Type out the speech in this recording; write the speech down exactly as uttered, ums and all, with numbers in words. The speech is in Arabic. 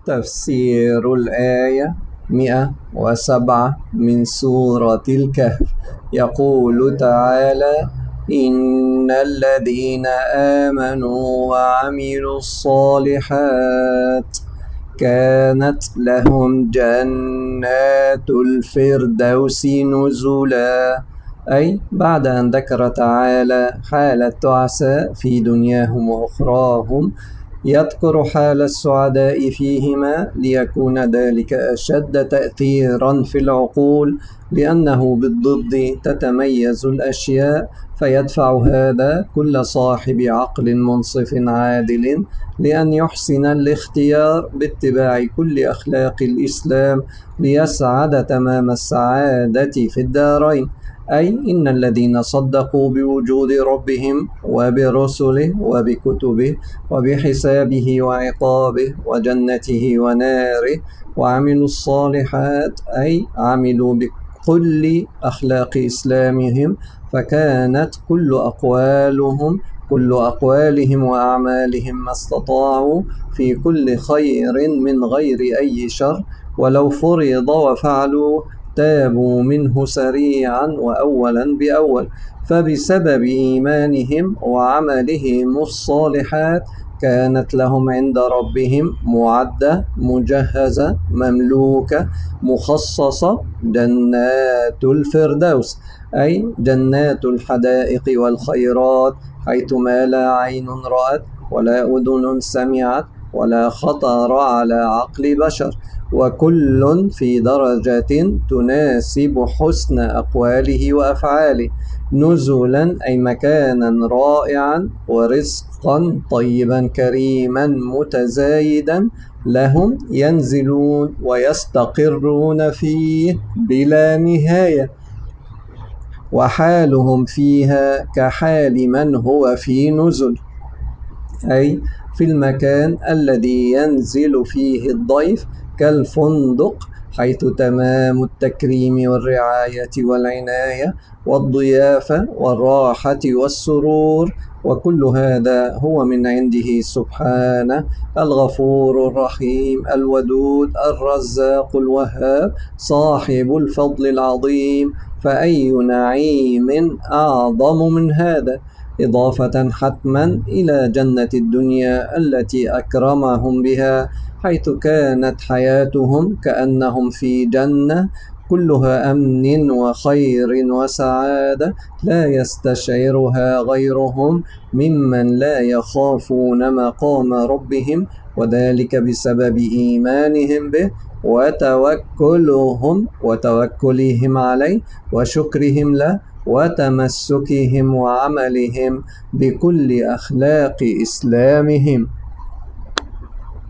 تفسير الآية مئة وسبعة من سورة الكهف. يقول تعالى: إن الذين آمنوا وعملوا الصالحات كانت لهم جنات الفردوس نزلا. أي بعد أن ذكر تعالى حال التعساء في دنياهم وأخراهم، يذكر حال السعداء فيهما ليكون ذلك أشد تأثيرا في العقول، لأنه بالضد تتميز الأشياء، فيدفع هذا كل صاحب عقل منصف عادل لأن يحسن الاختيار باتباع كل أخلاق الإسلام ليسعد تمام السعادة في الدارين. أي إن الذين صدقوا بوجود ربهم وبرسله وبكتبه وبحسابه وعقابه وجنته وناره وعملوا الصالحات، أي عملوا بكل أخلاق إسلامهم، فكانت كل أقوالهم كل أقوالهم وأعمالهم ما استطاعوا في كل خير من غير أي شر، ولو فرض وفعلوا تابوا منه سريعا وأولا بأول. فبسبب إيمانهم وعملهم الصالحات كانت لهم عند ربهم معدة مجهزة مملوكة مخصصة جنات الفردوس، أي جنات الحدائق والخيرات، حيث ما لا عين رأت ولا أذن سمعت ولا خطر على عقل بشر، وكل في درجة تناسب حسن أقواله وأفعاله. نزلا أي مكانا رائعا ورزقا طيبا كريما متزايدا لهم ينزلون ويستقرون فيه بلا نهاية، وحالهم فيها كحال من هو في نزل، أي في المكان الذي ينزل فيه الضيف كالفندق، حيث تمام التكريم والرعاية والعناية والضيافة والراحة والسرور، وكل هذا هو من عنده سبحانه، الغفور الرحيم الودود الرزاق الوهاب صاحب الفضل العظيم. فأي نعيم أعظم من هذا؟ إضافة حتما إلى جنة الدنيا التي أكرمهم بها، حيث كانت حياتهم كأنهم في جنة كلها أمن وخير وسعادة لا يستشعرها غيرهم ممن لا يخافون مقام ربهم، وذلك بسبب إيمانهم به وتوكلهم وتوكلهم عليه وشكرهم له وتمسكهم وعملهم بكل أخلاق إسلامهم.